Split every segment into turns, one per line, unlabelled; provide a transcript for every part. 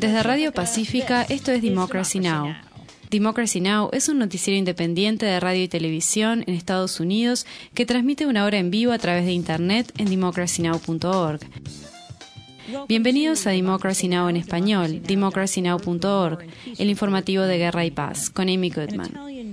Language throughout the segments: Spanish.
Desde Radio Pacífica, esto es Democracy Now! Democracy Now! Es un noticiero independiente de radio y televisión en Estados Unidos que transmite una hora en vivo a través de Internet en democracynow.org. Bienvenidos a Democracy Now! En español, democracynow.org, el informativo de Guerra y Paz, con Amy Goodman.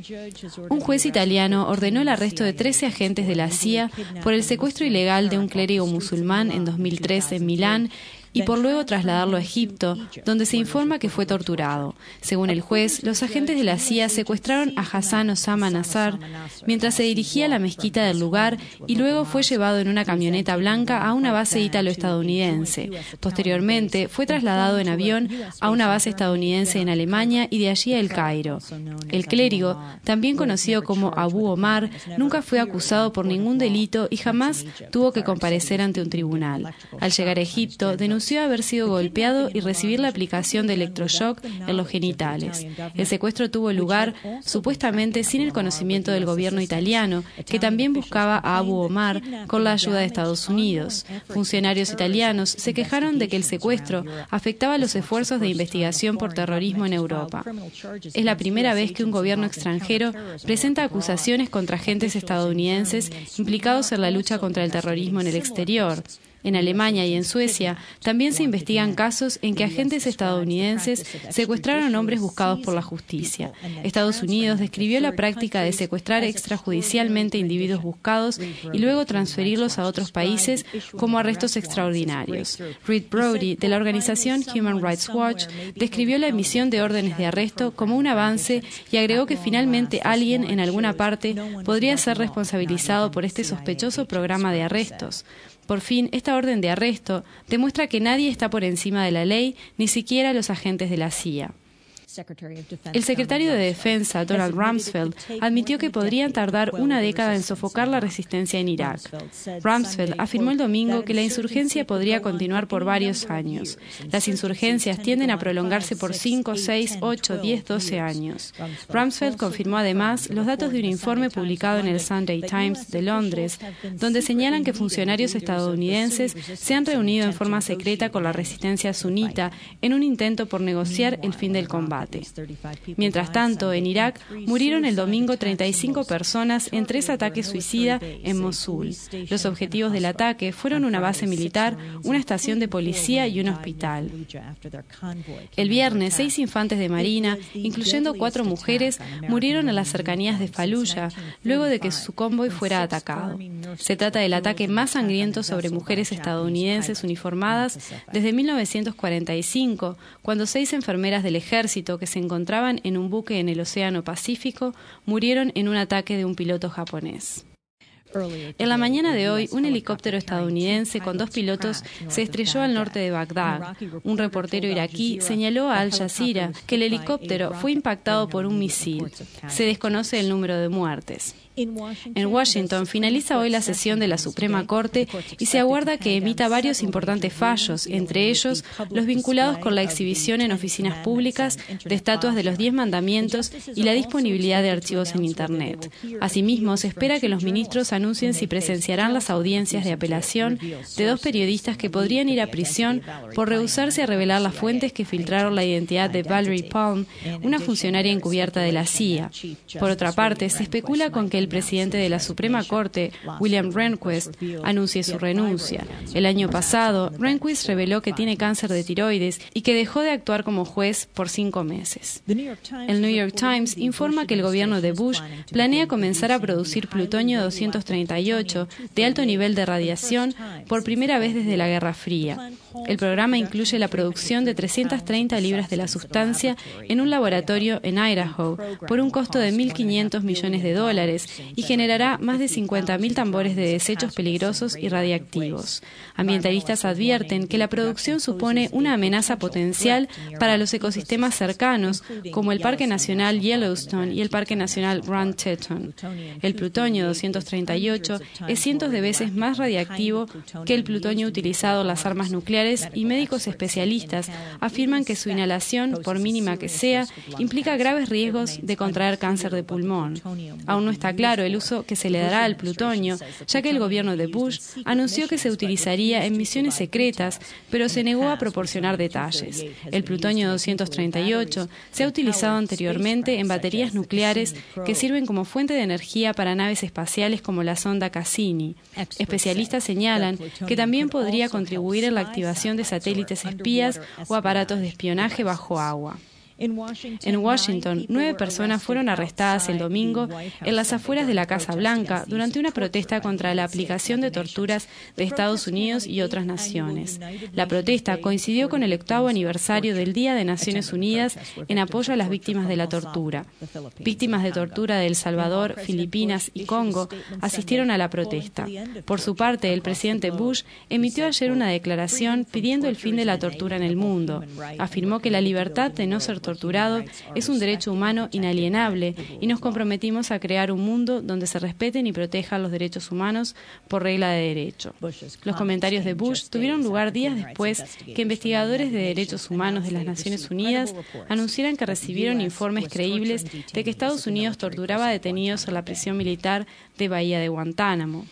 Un juez italiano ordenó el arresto de 13 agentes de la CIA por el secuestro ilegal de un clérigo musulmán en 2003 en Milán y por luego trasladarlo a Egipto, donde se informa que fue torturado. Según el juez, los agentes de la CIA secuestraron a Hassan Osama Nassar mientras se dirigía a la mezquita del lugar y luego fue llevado en una camioneta blanca a una base ítalo-estadounidense. Posteriormente, fue trasladado en avión a una base estadounidense en Alemania y de allí a El Cairo. El clérigo, también conocido como Abu Omar, nunca fue acusado por ningún delito y jamás tuvo que comparecer ante un tribunal. Al llegar a Egipto, denunció haber sido golpeado y recibir la aplicación de electroshock en los genitales. El secuestro tuvo lugar supuestamente sin el conocimiento del gobierno italiano, que también buscaba a Abu Omar con la ayuda de Estados Unidos. Funcionarios italianos se quejaron de que el secuestro afectaba los esfuerzos de investigación por terrorismo en Europa. Es la primera vez que un gobierno extranjero presenta acusaciones contra agentes estadounidenses implicados en la lucha contra el terrorismo en el exterior. En Alemania y en Suecia también se investigan casos en que agentes estadounidenses secuestraron hombres buscados por la justicia. Estados Unidos describió la práctica de secuestrar extrajudicialmente individuos buscados y luego transferirlos a otros países como arrestos extraordinarios. Reed Brody, de la organización Human Rights Watch, describió la emisión de órdenes de arresto como un avance y agregó que finalmente alguien en alguna parte podría ser responsabilizado por este sospechoso programa de arrestos. Por fin, esta orden de arresto demuestra que nadie está por encima de la ley, ni siquiera los agentes de la CIA. El secretario de Defensa, Donald Rumsfeld, admitió que podrían tardar una década en sofocar la resistencia en Irak. Rumsfeld afirmó el domingo que la insurgencia podría continuar por varios años. Las insurgencias tienden a prolongarse por 5, 6, 8, 10, 12 años. Rumsfeld confirmó además los datos de un informe publicado en el Sunday Times de Londres, donde señalan que funcionarios estadounidenses se han reunido en forma secreta con la resistencia sunita en un intento por negociar el fin del combate. Mientras tanto, en Irak murieron el domingo 35 personas en 3 ataques suicidas en Mosul. Los objetivos del ataque fueron una base militar, una estación de policía y un hospital. El viernes, 6 infantes de marina, incluyendo 4 mujeres, murieron en las cercanías de Fallujah luego de que su convoy fuera atacado. Se trata del ataque más sangriento sobre mujeres estadounidenses uniformadas desde 1945, cuando 6 enfermeras del ejército que se encontraban en un buque en el Océano Pacífico murieron en un ataque de un piloto japonés. En la mañana de hoy, un helicóptero estadounidense con 2 pilotos se estrelló al norte de Bagdad. Un reportero iraquí señaló a Al Jazeera que el helicóptero fue impactado por un misil. Se desconoce el número de muertes. En Washington finaliza hoy la sesión de la Suprema Corte y se aguarda que emita varios importantes fallos, entre ellos los vinculados con la exhibición en oficinas públicas de estatuas de los 10 mandamientos y la disponibilidad de archivos en Internet. Asimismo, se espera que los ministros anuncien si presenciarán las audiencias de apelación de 2 periodistas que podrían ir a prisión por rehusarse a revelar las fuentes que filtraron la identidad de Valerie Palm, una funcionaria encubierta de la CIA. Por otra parte, se especula con que el presidente de la Suprema Corte, William Rehnquist, anuncie su renuncia. El año pasado, Rehnquist reveló que tiene cáncer de tiroides y que dejó de actuar como juez por 5 meses. El New York Times informa que el gobierno de Bush planea comenzar a producir plutonio 238 de alto nivel de radiación por primera vez desde la Guerra Fría. El programa incluye la producción de 330 libras de la sustancia en un laboratorio en Idaho por un costo de $1.500 millones y generará más de 50.000 tambores de desechos peligrosos y radiactivos. Ambientalistas advierten que la producción supone una amenaza potencial para los ecosistemas cercanos, como el Parque Nacional Yellowstone y el Parque Nacional Grand Teton. El plutonio 238 es cientos de veces más radiactivo que el plutonio utilizado en las armas nucleares nucleares y médicos especialistas afirman que su inhalación, por mínima que sea, implica graves riesgos de contraer cáncer de pulmón. Aún no está claro el uso que se le dará al plutonio, ya que el gobierno de Bush anunció que se utilizaría en misiones secretas, pero se negó a proporcionar detalles. El plutonio 238 se ha utilizado anteriormente en baterías nucleares que sirven como fuente de energía para naves espaciales como la sonda Cassini. Especialistas señalan que también podría contribuir en la activación de satélites espías o aparatos de espionaje bajo agua. En Washington, 9 personas fueron arrestadas el domingo en las afueras de la Casa Blanca durante una protesta contra la aplicación de torturas de Estados Unidos y otras naciones. La protesta coincidió con el 8º aniversario del Día de Naciones Unidas en apoyo a las víctimas de la tortura. Víctimas de tortura de El Salvador, Filipinas y Congo asistieron a la protesta. Por su parte, el presidente Bush emitió ayer una declaración pidiendo el fin de la tortura en el mundo. Afirmó que la libertad de no ser torturado es un derecho humano inalienable y nos comprometimos a crear un mundo donde se respeten y protejan los derechos humanos por regla de derecho. Los comentarios de Bush tuvieron lugar días después que investigadores de derechos humanos de las Naciones Unidas anunciaran que recibieron informes creíbles de que Estados Unidos torturaba a detenidos en la prisión militar de Bahía de Guantánamo.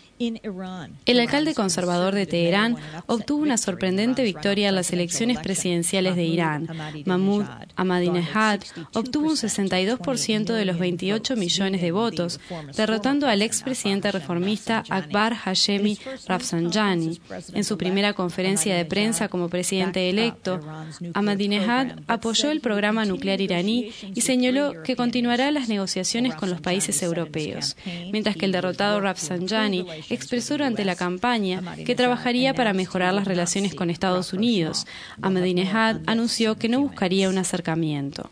El alcalde conservador de Teherán obtuvo una sorprendente victoria en las elecciones presidenciales de Irán. Mahmoud Ahmadinejad obtuvo un 62% de los 28 millones de votos, derrotando al expresidente reformista Akbar Hashemi Rafsanjani. En su primera conferencia de prensa como presidente electo, Ahmadinejad apoyó el programa nuclear iraní y señaló que continuará las negociaciones con los países europeos, mientras que el derrotado Rafsanjani expresó durante la campaña que trabajaría para mejorar las relaciones con Estados Unidos. Ahmadinejad anunció que no buscaría un acercamiento.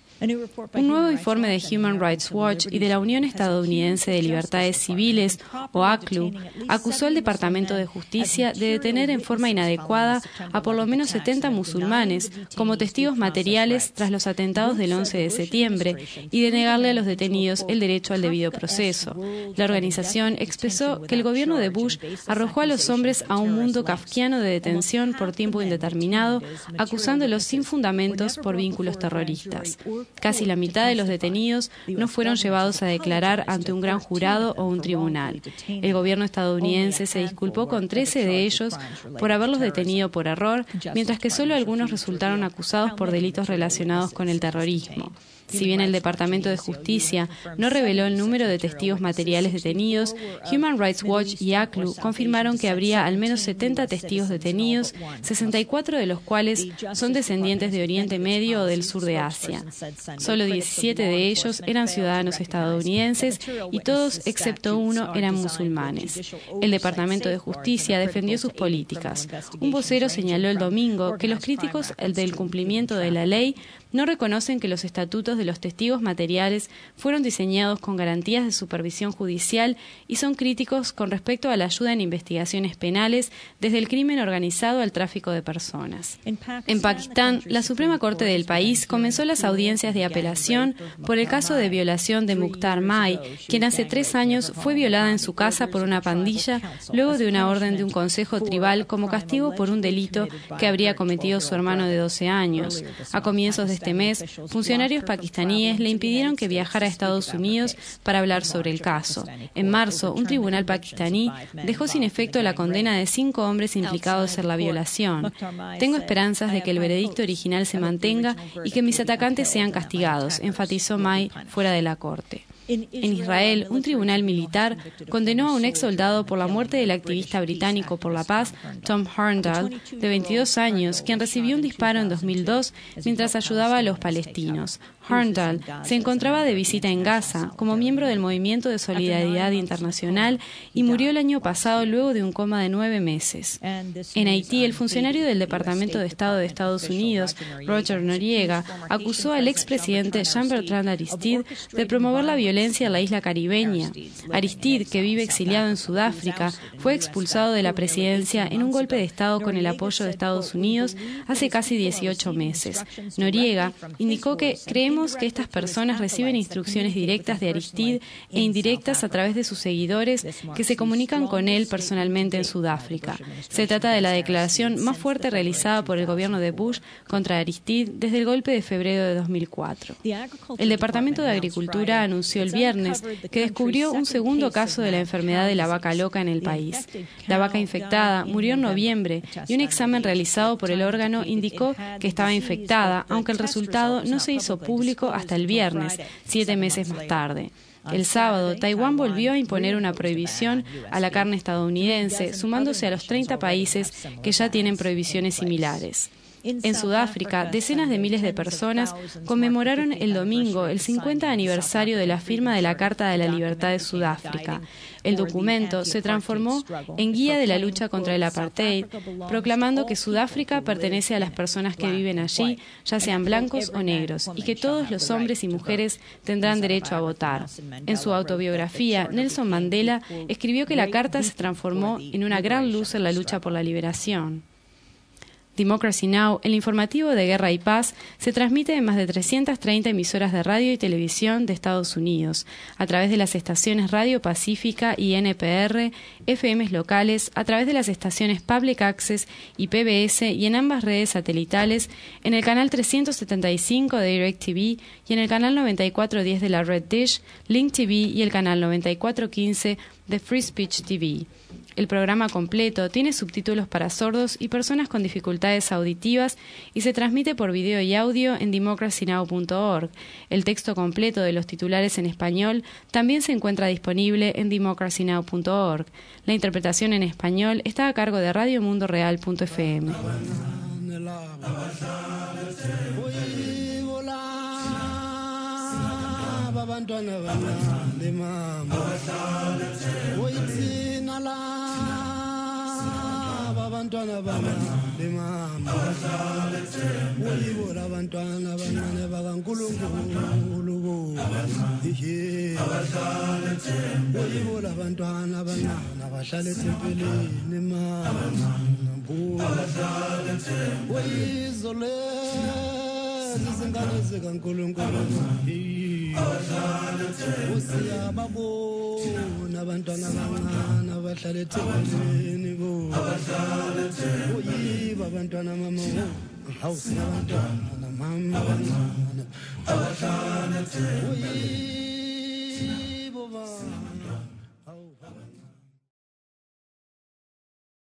Un nuevo informe de Human Rights Watch y de la Unión Estadounidense de Libertades Civiles, o ACLU, acusó al Departamento de Justicia de detener en forma inadecuada a por lo menos 70 musulmanes como testigos materiales tras los atentados del 11 de septiembre y de negarle a los detenidos el derecho al debido proceso. La organización expresó que el gobierno de Bush arrojó a los hombres a un mundo kafkiano de detención por tiempo indeterminado, acusándolos sin fundamentos por vínculos terroristas. Casi la mitad de los detenidos no fueron llevados a declarar ante un gran jurado o un tribunal. El gobierno estadounidense se disculpó con 13 de ellos por haberlos detenido por error, mientras que solo algunos resultaron acusados por delitos relacionados con el terrorismo. Si bien el Departamento de Justicia no reveló el número de testigos materiales detenidos, Human Rights Watch y ACLU confirmaron que habría al menos 70 testigos detenidos, 64 de los cuales son descendientes de Oriente Medio o del sur de Asia. Solo 17 de ellos eran ciudadanos estadounidenses y todos, excepto uno, eran musulmanes. El Departamento de Justicia defendió sus políticas. Un vocero señaló el domingo que los críticos del cumplimiento de la ley no reconocen que los estatutos de los testigos materiales fueron diseñados con garantías de supervisión judicial y son críticos con respecto a la ayuda en investigaciones penales desde el crimen organizado al tráfico de personas. En Pakistán, la Suprema Corte del país comenzó las audiencias de apelación por el caso de violación de Mukhtar Mai, quien hace 3 años fue violada en su casa por una pandilla luego de una orden de un consejo tribal como castigo por un delito que habría cometido su hermano de 12 años. A comienzos de este mes, funcionarios pakistaníes le impidieron que viajara a Estados Unidos para hablar sobre el caso. En marzo, un tribunal pakistaní dejó sin efecto la condena de 5 hombres implicados en la violación. Tengo esperanzas de que el veredicto original se mantenga y que mis atacantes sean castigados, enfatizó Mai fuera de la corte. En Israel, un tribunal militar condenó a un ex soldado por la muerte del activista británico por la paz, Tom Horndal, de 22 años, quien recibió un disparo en 2002 mientras ayudaba a los palestinos. Horndal se encontraba de visita en Gaza como miembro del Movimiento de Solidaridad Internacional y murió el año pasado luego de un coma de 9 meses. En Haití, el funcionario del Departamento de Estado de Estados Unidos, Roger Noriega, acusó al expresidente Jean-Bertrand Aristide de promover la violencia violencia en la isla caribeña. Aristide, que vive exiliado en Sudáfrica, fue expulsado de la presidencia en un golpe de Estado con el apoyo de Estados Unidos hace casi 18 meses. Noriega indicó que creemos que estas personas reciben instrucciones directas de Aristide e indirectas a través de sus seguidores que se comunican con él personalmente en Sudáfrica. Se trata de la declaración más fuerte realizada por el gobierno de Bush contra Aristide desde el golpe de febrero de 2004. El Departamento de Agricultura anunció el viernes que descubrió un segundo caso de la enfermedad de la vaca loca en el país. La vaca infectada murió en noviembre y un examen realizado por el órgano indicó que estaba infectada, aunque el resultado no se hizo público hasta el viernes, 7 meses más tarde. El sábado, Taiwán volvió a imponer una prohibición a la carne estadounidense, sumándose a los 30 países que ya tienen prohibiciones similares. En Sudáfrica, decenas de miles de personas conmemoraron el domingo el 50 aniversario de la firma de la Carta de la Libertad de Sudáfrica. El documento se transformó en guía de la lucha contra el apartheid, proclamando que Sudáfrica pertenece a las personas que viven allí, ya sean blancos o negros, y que todos los hombres y mujeres tendrán derecho a votar. En su autobiografía, Nelson Mandela escribió que la Carta se transformó en una gran luz en la lucha por la liberación. Democracy Now!, el informativo de Guerra y Paz, se transmite en más de 330 emisoras de radio y televisión de Estados Unidos, a través de las estaciones Radio Pacífica y NPR, FMs locales, a través de las estaciones Public Access y PBS y en ambas redes satelitales, en el canal 375 de DirecTV y en el canal 9410 de la Red Dish, Link TV y el canal 9415 de Free Speech TV. El programa completo tiene subtítulos para sordos y personas con dificultades auditivas y se transmite por video y audio en democracynow.org. El texto completo de los titulares en español también se encuentra disponible en democracynow.org. La interpretación en español está a cargo de radiomundoreal.fm.
Abantwana bamama uyibona abantwana abancane bakaNkulunkulu uyibona abantwana abancane abahlala ethempelini mama uyizole izingane zikaNkulunkulu usiyababona abantwana abancane abahlala ethempelini uyiba abantwana mama hawusina abantwana mama abancane uyibo baba